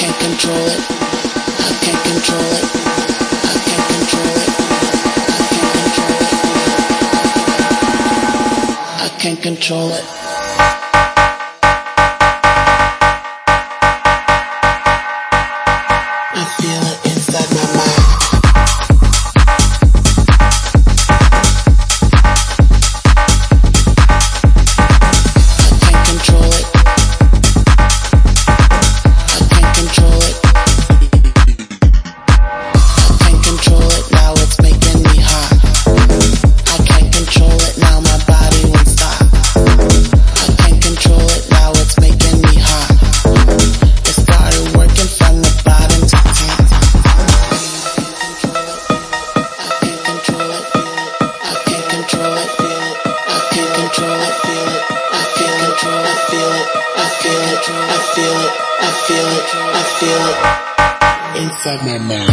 can't control it. I can't control it. I can't control it. I can't control it. I feel it inside my mind. I feel it inside my mind.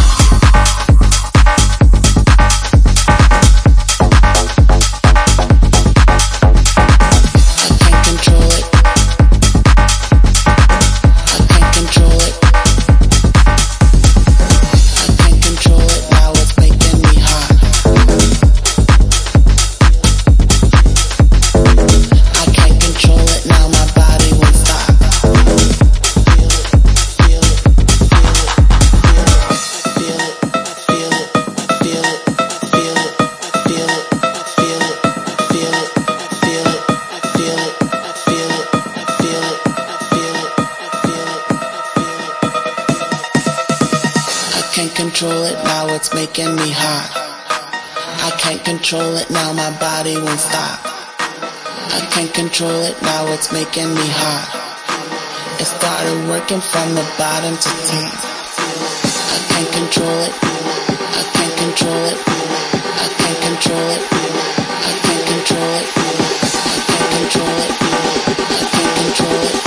Can't control it, now it's making me hot. I can't control it, now my body won't stop. I can't control it, now it's making me hot. It started working from the bottom to top. I can't control it, I can't control it, I can't control it, I can't control it, I can't control it, I can't control it, I can't control it, I can't control it.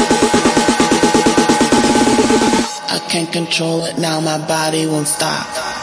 I can't control it, now my body won't stop.